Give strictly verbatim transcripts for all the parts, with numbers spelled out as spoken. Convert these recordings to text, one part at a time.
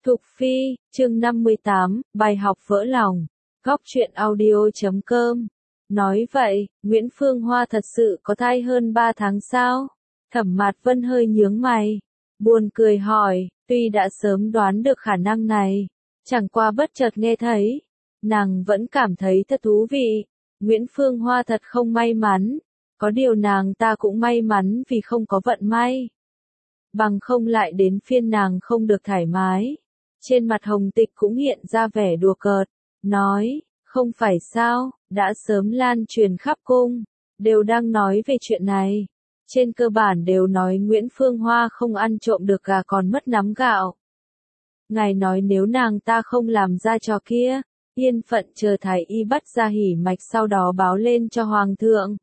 Thục Phi, chương năm mươi tám, bài học vỡ lòng. Góc truyện audio chấm com. Nói vậy, Nguyễn Phương Hoa thật sự có thai hơn ba tháng sao? Thẩm Mạt Vân hơi nhướng mày, buồn cười hỏi, tuy đã sớm đoán được khả năng này, chẳng qua bất chợt nghe thấy, nàng vẫn cảm thấy thật thú vị. Nguyễn Phương Hoa thật không may mắn, có điều nàng ta cũng may mắn vì không có vận may. Bằng không lại đến phiên nàng không được thoải mái. Trên mặt Hồng Tịch cũng hiện ra vẻ đùa cợt, nói, không phải sao, đã sớm lan truyền khắp cung, đều đang nói về chuyện này. Trên cơ bản đều nói Nguyễn Phương Hoa không ăn trộm được gà còn mất nắm gạo. Ngài nói nếu nàng ta không làm ra trò kia, yên phận chờ thái y bắt ra hỉ mạch sau đó báo lên cho Hoàng thượng.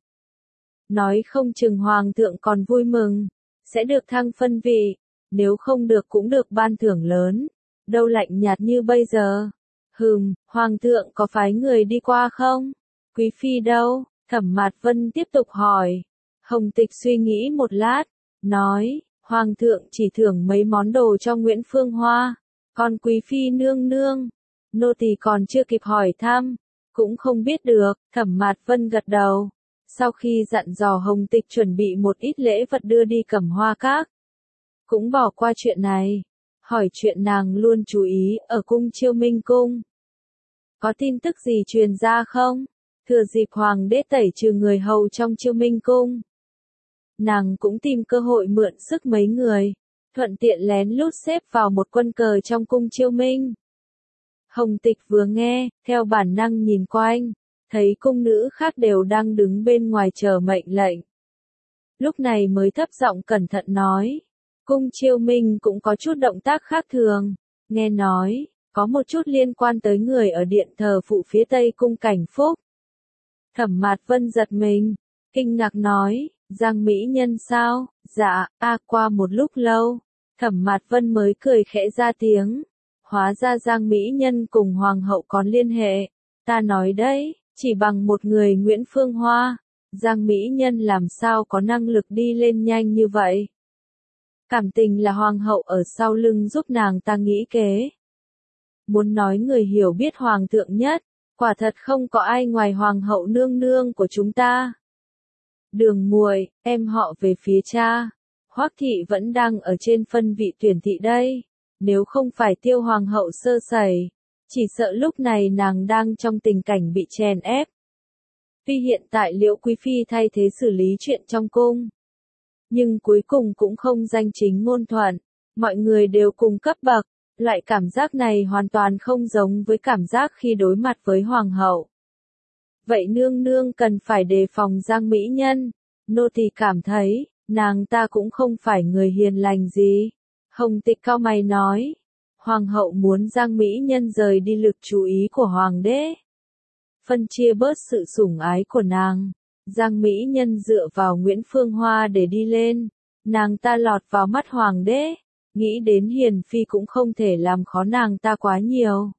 Nói không chừng Hoàng thượng còn vui mừng, sẽ được thăng phân vị, nếu không được cũng được ban thưởng lớn. Đâu lạnh nhạt như bây giờ. Hừm, Hoàng thượng có phái người đi qua không? Quý phi đâu? Thẩm Mạt Vân tiếp tục hỏi. Hồng Tịch suy nghĩ một lát, nói, Hoàng thượng chỉ thưởng mấy món đồ cho Nguyễn Phương Hoa, còn quý phi nương nương, nô tỳ còn chưa kịp hỏi thăm, cũng không biết được. Thẩm Mạt Vân gật đầu, sau khi dặn dò Hồng Tịch chuẩn bị một ít lễ vật đưa đi Cẩm Hoa Các, cũng bỏ qua chuyện này. Hỏi chuyện nàng luôn chú ý ở cung Chiêu Minh cung. Có tin tức gì truyền ra không? Thừa dịp hoàng đế tẩy trừ người hầu trong Chiêu Minh cung, nàng cũng tìm cơ hội mượn sức mấy người, thuận tiện lén lút xếp vào một quân cờ trong cung Chiêu Minh. Hồng Tịch vừa nghe, theo bản năng nhìn quanh, thấy cung nữ khác đều đang đứng bên ngoài chờ mệnh lệnh. Lúc này mới thấp giọng cẩn thận nói. Cung Chiêu Minh cũng có chút động tác khác thường, nghe nói, có một chút liên quan tới người ở điện thờ phụ phía tây cung Cảnh Phúc. Thẩm Mạt Vân giật mình, kinh ngạc nói, Giang Mỹ Nhân sao? Dạ, a qua một lúc lâu, Thẩm Mạt Vân mới cười khẽ ra tiếng, hóa ra Giang Mỹ Nhân cùng Hoàng hậu còn liên hệ, ta nói đấy, chỉ bằng một người Nguyễn Phương Hoa, Giang Mỹ Nhân làm sao có năng lực đi lên nhanh như vậy? Cảm tình là Hoàng hậu ở sau lưng giúp nàng ta nghĩ kế. Muốn nói người hiểu biết Hoàng thượng nhất, quả thật không có ai ngoài Hoàng hậu nương nương của chúng ta. Đường muội, em họ về phía cha, Hoắc thị vẫn đang ở trên phân vị tuyển thị đây, nếu không phải Tiêu Hoàng hậu sơ sẩy, chỉ sợ lúc này nàng đang trong tình cảnh bị chèn ép. Tuy hiện tại Liễu Quý phi thay thế xử lý chuyện trong cung, nhưng cuối cùng cũng không danh chính ngôn thuận, mọi người đều cùng cấp bậc, loại cảm giác này hoàn toàn không giống với cảm giác khi đối mặt với Hoàng hậu. Vậy nương nương cần phải đề phòng Giang Mỹ Nhân, nô tỳ cảm thấy, nàng ta cũng không phải người hiền lành gì. Hồng Tịch cau mày nói, Hoàng hậu muốn Giang Mỹ Nhân rời đi lực chú ý của Hoàng đế, phân chia bớt sự sủng ái của nàng. Giang Mỹ Nhân dựa vào Nguyễn Phương Hoa để đi lên, nàng ta lọt vào mắt Hoàng đế, nghĩ đến hiền phi cũng không thể làm khó nàng ta quá nhiều.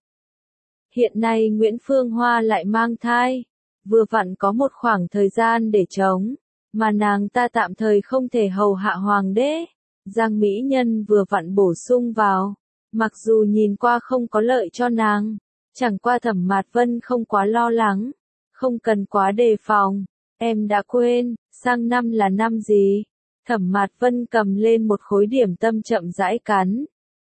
Hiện nay Nguyễn Phương Hoa lại mang thai, vừa vặn có một khoảng thời gian để trống, mà nàng ta tạm thời không thể hầu hạ Hoàng đế. Giang Mỹ Nhân vừa vặn bổ sung vào, mặc dù nhìn qua không có lợi cho nàng, chẳng qua Thẩm Mạt Vân không quá lo lắng, không cần quá đề phòng. Em đã quên, sang năm là năm gì? Thẩm Mạt Vân cầm lên một khối điểm tâm chậm rãi cắn.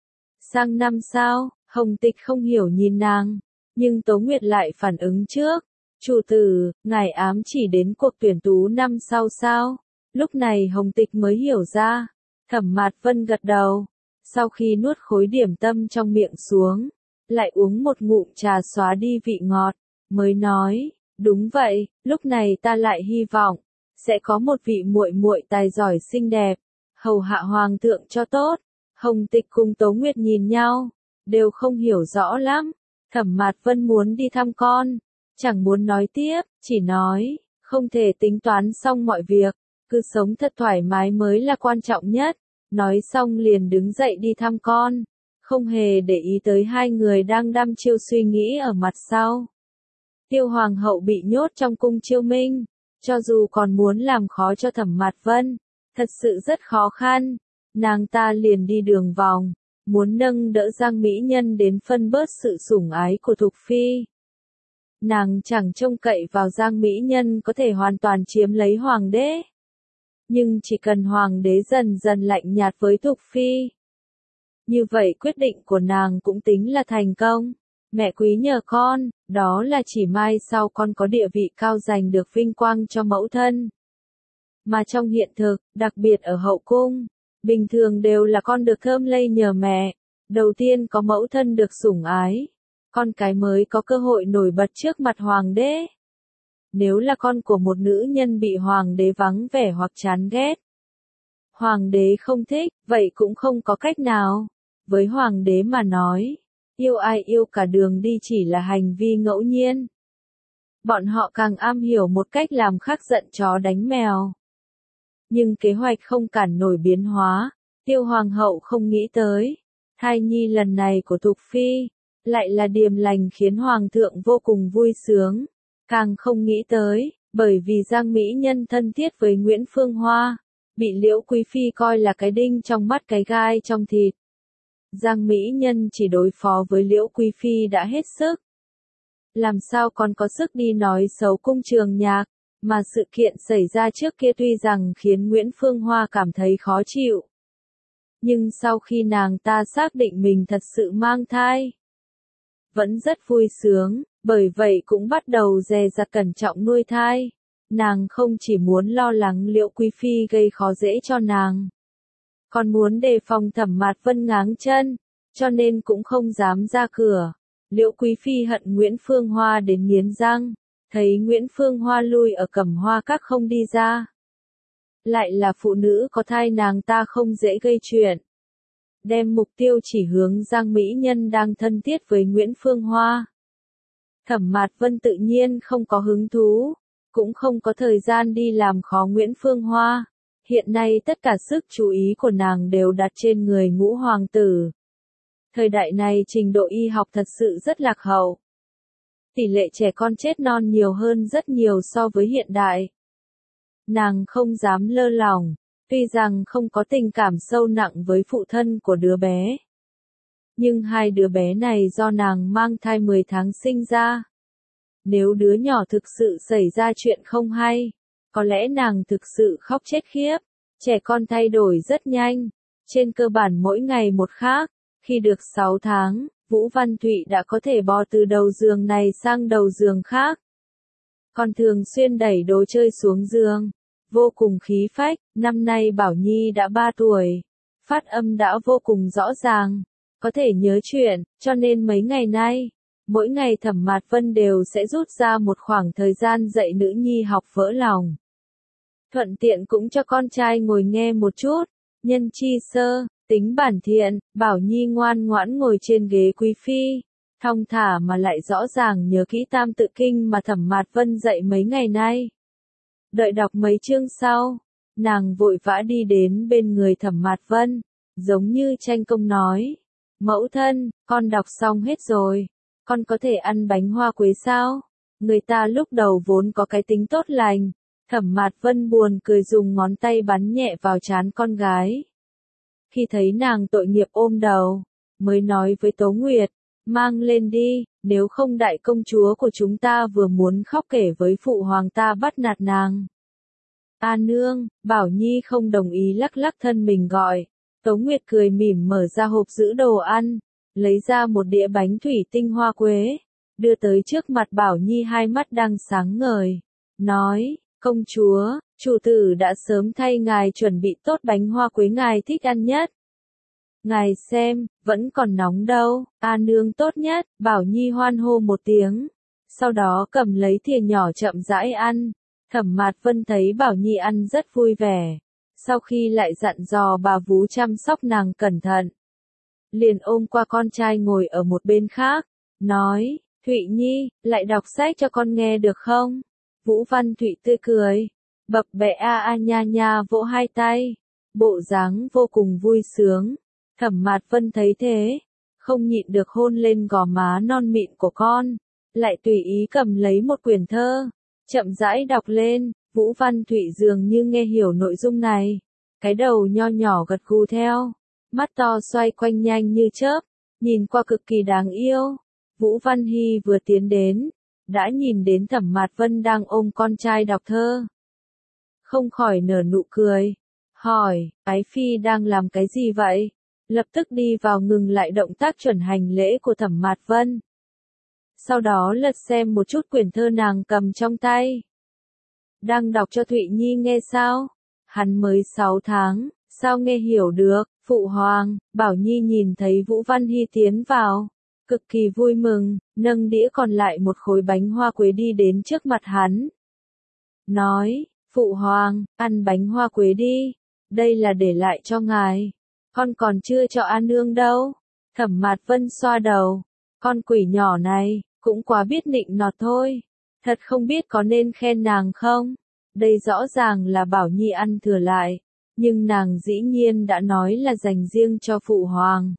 Sang năm sao? Hồng Tịch không hiểu nhìn nàng, nhưng Tố Nguyệt lại phản ứng trước. Chủ tử, ngài ám chỉ đến cuộc tuyển tú năm sau sao? Lúc này Hồng Tịch mới hiểu ra. Thẩm Mạt Vân gật đầu, sau khi nuốt khối điểm tâm trong miệng xuống, lại uống một ngụm trà xóa đi vị ngọt, mới nói. Đúng vậy, lúc này ta lại hy vọng sẽ có một vị muội muội tài giỏi xinh đẹp, hầu hạ Hoàng thượng cho tốt. Hồng Tịch cùng Tố Nguyệt nhìn nhau, đều không hiểu rõ lắm. Thẩm Mạt Vân muốn đi thăm con, chẳng muốn nói tiếp, chỉ nói, không thể tính toán xong mọi việc, cứ sống thật thoải mái mới là quan trọng nhất. Nói xong liền đứng dậy đi thăm con, không hề để ý tới hai người đang đăm chiêu suy nghĩ ở mặt sau. Tiêu Hoàng hậu bị nhốt trong cung Chiêu Minh, cho dù còn muốn làm khó cho Thẩm Mạt Vân, thật sự rất khó khăn, nàng ta liền đi đường vòng, muốn nâng đỡ Giang Mỹ Nhân đến phân bớt sự sủng ái của Thục Phi. Nàng chẳng trông cậy vào Giang Mỹ Nhân có thể hoàn toàn chiếm lấy hoàng đế. Nhưng chỉ cần hoàng đế dần dần lạnh nhạt với Thục Phi. Như vậy quyết định của nàng cũng tính là thành công. Mẹ quý nhờ con, đó là chỉ mai sau con có địa vị cao giành được vinh quang cho mẫu thân. Mà trong hiện thực, đặc biệt ở hậu cung, bình thường đều là con được thơm lây nhờ mẹ. Đầu tiên có mẫu thân được sủng ái, con cái mới có cơ hội nổi bật trước mặt hoàng đế. Nếu là con của một nữ nhân bị hoàng đế vắng vẻ hoặc chán ghét, hoàng đế không thích, vậy cũng không có cách nào. Với hoàng đế mà nói, yêu ai yêu cả đường đi chỉ là hành vi ngẫu nhiên. Bọn họ càng am hiểu một cách làm khắc giận chó đánh mèo. Nhưng kế hoạch không cản nổi biến hóa, Tiêu hoàng hậu không nghĩ tới. Thai nhi lần này của Thục Phi, lại là điềm lành khiến hoàng thượng vô cùng vui sướng. Càng không nghĩ tới, bởi vì Giang Mỹ Nhân thân thiết với Nguyễn Phương Hoa, bị Liễu Quý Phi coi là cái đinh trong mắt cái gai trong thịt. Giang Mỹ Nhân chỉ đối phó với Liễu Quý Phi đã hết sức. Làm sao còn có sức đi nói xấu cung Trường Nhạc, mà sự kiện xảy ra trước kia tuy rằng khiến Nguyễn Phương Hoa cảm thấy khó chịu. Nhưng sau khi nàng ta xác định mình thật sự mang thai, vẫn rất vui sướng, bởi vậy cũng bắt đầu dè dặt cẩn trọng nuôi thai. Nàng không chỉ muốn lo lắng Liễu Quý Phi gây khó dễ cho nàng, còn muốn đề phòng Thẩm Mạt Vân ngáng chân, cho nên cũng không dám ra cửa. Liễu Quý Phi hận Nguyễn Phương Hoa đến nghiến răng, thấy Nguyễn Phương Hoa lui ở Cẩm Hoa Các không đi ra. Lại là phụ nữ có thai, nàng ta không dễ gây chuyện. Đem mục tiêu chỉ hướng Giang Mỹ Nhân đang thân thiết với Nguyễn Phương Hoa. Thẩm Mạt Vân tự nhiên không có hứng thú, cũng không có thời gian đi làm khó Nguyễn Phương Hoa. Hiện nay tất cả sức chú ý của nàng đều đặt trên người ngũ hoàng tử. Thời đại này trình độ y học thật sự rất lạc hậu. Tỷ lệ trẻ con chết non nhiều hơn rất nhiều so với hiện đại. Nàng không dám lơ lỏng, tuy rằng không có tình cảm sâu nặng với phụ thân của đứa bé. Nhưng hai đứa bé này do nàng mang thai mười tháng sinh ra. Nếu đứa nhỏ thực sự xảy ra chuyện không hay, có lẽ nàng thực sự khóc chết khiếp. Trẻ con thay đổi rất nhanh, trên cơ bản mỗi ngày một khác. Khi được sáu tháng, Vũ Văn Thụy đã có thể bò từ đầu giường này sang đầu giường khác. Còn thường xuyên đẩy đồ chơi xuống giường, vô cùng khí phách. Năm nay Bảo Nhi đã ba tuổi, phát âm đã vô cùng rõ ràng, có thể nhớ chuyện, cho nên mấy ngày nay, mỗi ngày Thẩm Mạt Vân đều sẽ rút ra một khoảng thời gian dạy nữ nhi học vỡ lòng. Thuận tiện cũng cho con trai ngồi nghe một chút. Nhân chi sơ, tính bản thiện, Bảo Nhi ngoan ngoãn ngồi trên ghế quý phi, thong thả mà lại rõ ràng nhớ kỹ Tam Tự Kinh mà Thẩm Mạt Vân dạy mấy ngày nay. Đợi đọc mấy chương sau, nàng vội vã đi đến bên người Thẩm Mạt Vân, giống như tranh công nói: "Mẫu thân, con đọc xong hết rồi, con có thể ăn bánh hoa quế sao?" Người ta lúc đầu vốn có cái tính tốt lành. Thẩm Mạt Vân buồn cười dùng ngón tay bắn nhẹ vào trán con gái. Khi thấy nàng tội nghiệp ôm đầu, mới nói với Tố Nguyệt: "Mang lên đi, nếu không đại công chúa của chúng ta vừa muốn khóc kể với phụ hoàng ta bắt nạt nàng." "A nương." Bảo Nhi không đồng ý lắc lắc thân mình gọi. Tố Nguyệt cười mỉm mở ra hộp giữ đồ ăn, lấy ra một đĩa bánh thủy tinh hoa quế, đưa tới trước mặt Bảo Nhi, hai mắt đang sáng ngời, nói: "Công chúa, chủ tử đã sớm thay ngài chuẩn bị tốt bánh hoa quế ngài thích ăn nhất. Ngài xem, vẫn còn nóng đâu." "A nương tốt nhất." Bảo Nhi hoan hô một tiếng, sau đó cầm lấy thìa nhỏ chậm rãi ăn. Thẩm Mạt Vân thấy Bảo Nhi ăn rất vui vẻ, sau khi lại dặn dò bà vú chăm sóc nàng cẩn thận, liền ôm qua con trai ngồi ở một bên khác, nói: "Thụy Nhi, lại đọc sách cho con nghe được không?" Vũ Văn Thụy tươi cười, bập bẹ a a nha nha vỗ hai tay, bộ dáng vô cùng vui sướng. Thẩm Mạt Vân thấy thế, không nhịn được hôn lên gò má non mịn của con, lại tùy ý cầm lấy một quyển thơ, chậm rãi đọc lên. Vũ Văn Thụy dường như nghe hiểu nội dung này, cái đầu nho nhỏ gật gù theo, mắt to xoay quanh nhanh như chớp, nhìn qua cực kỳ đáng yêu. Vũ Văn Hy vừa tiến đến, đã nhìn đến Thẩm Mạt Vân đang ôm con trai đọc thơ. Không khỏi nở nụ cười, hỏi, Ái Phi đang làm cái gì vậy? Lập tức đi vào ngừng lại động tác chuẩn hành lễ của Thẩm Mạt Vân. Sau đó lật xem một chút quyển thơ nàng cầm trong tay. Đang đọc cho Thụy Nhi nghe sao? Hắn mới sáu tháng, sao nghe hiểu được? Phụ hoàng, Bảo Nhi nhìn thấy Vũ Văn Hy tiến vào, cực kỳ vui mừng, nâng đĩa còn lại một khối bánh hoa quế đi đến trước mặt hắn. Nói, Phụ hoàng, ăn bánh hoa quế đi, đây là để lại cho ngài, con còn chưa cho A Nương đâu. Thẩm Mạt Vân xoa đầu, con quỷ nhỏ này, cũng quá biết nịnh nọt thôi, thật không biết có nên khen nàng không, đây rõ ràng là Bảo Nhi ăn thừa lại, nhưng nàng dĩ nhiên đã nói là dành riêng cho Phụ hoàng.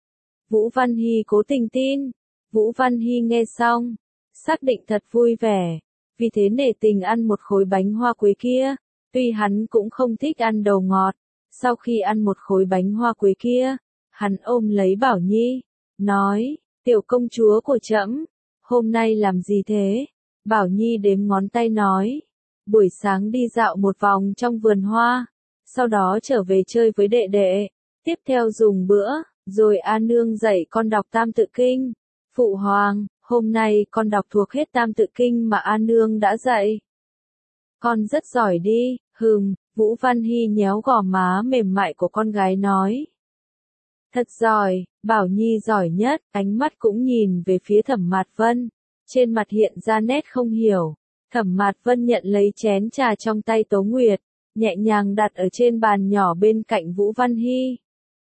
Vũ Văn Hy cố tình tin, Vũ Văn Hy nghe xong, xác định thật vui vẻ, vì thế nể tình ăn một khối bánh hoa quế kia, tuy hắn cũng không thích ăn đồ ngọt, sau khi ăn một khối bánh hoa quế kia, hắn ôm lấy Bảo Nhi, nói, tiểu công chúa của trẫm, hôm nay làm gì thế? Bảo Nhi đếm ngón tay nói, buổi sáng đi dạo một vòng trong vườn hoa, sau đó trở về chơi với đệ đệ, tiếp theo dùng bữa, rồi A Nương dạy con đọc Tam Tự Kinh. Phụ hoàng, hôm nay con đọc thuộc hết Tam Tự Kinh mà A Nương đã dạy. Con rất giỏi đi, hừm, Vũ Văn Hy nhéo gò má mềm mại của con gái nói. Thật giỏi, Bảo Nhi giỏi nhất, ánh mắt cũng nhìn về phía Thẩm Mạt Vân, trên mặt hiện ra nét không hiểu. Thẩm Mạt Vân nhận lấy chén trà trong tay Tố Nguyệt, nhẹ nhàng đặt ở trên bàn nhỏ bên cạnh Vũ Văn Hy.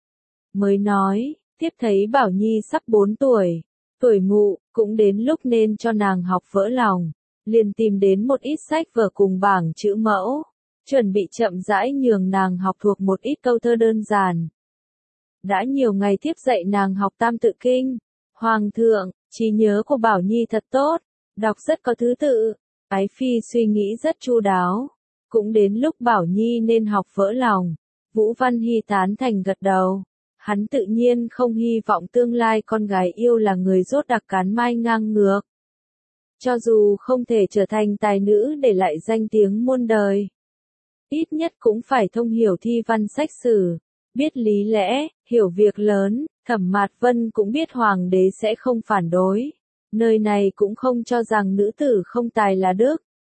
Mới nói, tiếp thấy Bảo Nhi sắp bốn tuổi, tuổi mụ, cũng đến lúc nên cho nàng học vỡ lòng, liền tìm đến một ít sách vở cùng bảng chữ mẫu, chuẩn bị chậm rãi nhường nàng học thuộc một ít câu thơ đơn giản. Đã nhiều ngày tiếp dạy nàng học Tam Tự Kinh, Hoàng thượng, trí nhớ của Bảo Nhi thật tốt, đọc rất có thứ tự, Ái Phi suy nghĩ rất chu đáo, cũng đến lúc Bảo Nhi nên học vỡ lòng. Vũ Văn Hy tán thành gật đầu. Hắn tự nhiên không hy vọng tương lai con gái yêu là người rốt đặc cán mai ngang ngược. Cho dù không thể trở thành tài nữ để lại danh tiếng muôn đời, ít nhất cũng phải thông hiểu thi văn sách sử, biết lý lẽ, hiểu việc lớn. Thẩm Mạt Vân cũng biết hoàng đế sẽ không phản đối, nơi này cũng không cho rằng nữ tử không tài là đức.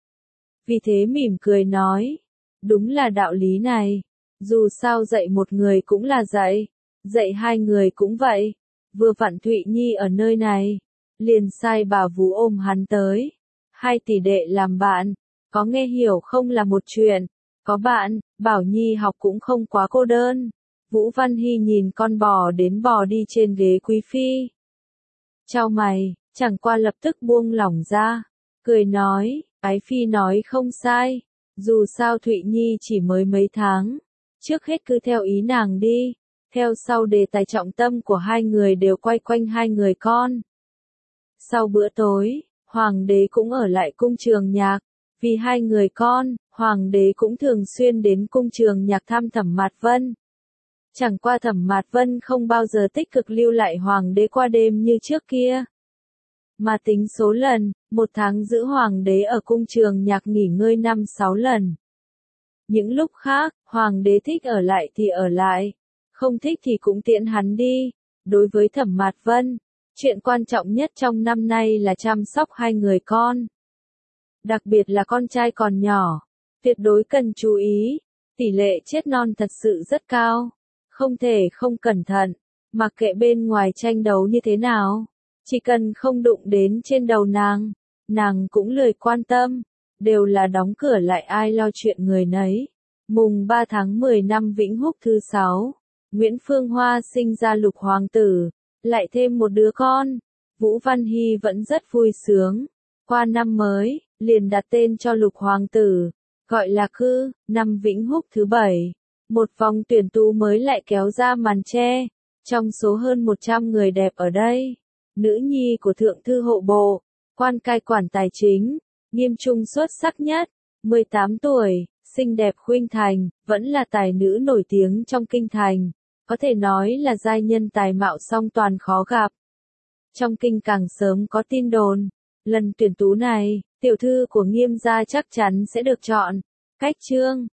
Vì thế mỉm cười nói, đúng là đạo lý này, dù sao dạy một người cũng là dạy, dạy hai người cũng vậy, vừa vặn Thụy Nhi ở nơi này, liền sai bà Vú ôm hắn tới, hai tỷ đệ làm bạn, có nghe hiểu không là một chuyện, có bạn, Bảo Nhi học cũng không quá cô đơn. Vũ Văn Hy nhìn con bò đến bò đi trên ghế quý phi, chau mày, chẳng qua lập tức buông lỏng ra, cười nói, Ái Phi nói không sai, dù sao Thụy Nhi chỉ mới mấy tháng, trước hết cứ theo ý nàng đi. Theo sau đề tài trọng tâm của hai người đều quay quanh hai người con. Sau bữa tối, hoàng đế cũng ở lại cung trường nhạc, vì hai người con, hoàng đế cũng thường xuyên đến cung trường nhạc thăm Thẩm Mạt Vân. Chẳng qua Thẩm Mạt Vân không bao giờ tích cực lưu lại hoàng đế qua đêm như trước kia, mà tính số lần, một tháng giữ hoàng đế ở cung trường nhạc nghỉ ngơi năm sáu lần. Những lúc khác, hoàng đế thích ở lại thì ở lại, không thích thì cũng tiễn hắn đi. Đối với Thẩm Mạt Vân, chuyện quan trọng nhất trong năm nay là chăm sóc hai người con. Đặc biệt là con trai còn nhỏ, tuyệt đối cần chú ý, tỷ lệ chết non thật sự rất cao, không thể không cẩn thận, mặc kệ bên ngoài tranh đấu như thế nào, chỉ cần không đụng đến trên đầu nàng, nàng cũng lười quan tâm, đều là đóng cửa lại ai lo chuyện người nấy. Mùng ba tháng mười năm Vĩnh Húc thứ sáu, Nguyễn Phương Hoa sinh ra Lục hoàng tử, lại thêm một đứa con. Vũ Văn Hy vẫn rất vui sướng. Qua năm mới, liền đặt tên cho Lục hoàng tử, gọi là Cư. Năm Vĩnh Húc thứ bảy, một vòng tuyển tú mới lại kéo ra màn che. Trong số hơn một trăm người đẹp ở đây, nữ nhi của Thượng thư hộ bộ, quan cai quản tài chính, Nghiêm Trung xuất sắc nhất, mười tám tuổi, xinh đẹp khuynh thành, vẫn là tài nữ nổi tiếng trong kinh thành. Có thể nói là giai nhân tài mạo song toàn khó gặp. Trong kinh càng sớm có tin đồn, lần tuyển tú này, tiểu thư của Nghiêm gia chắc chắn sẽ được chọn. Cách chương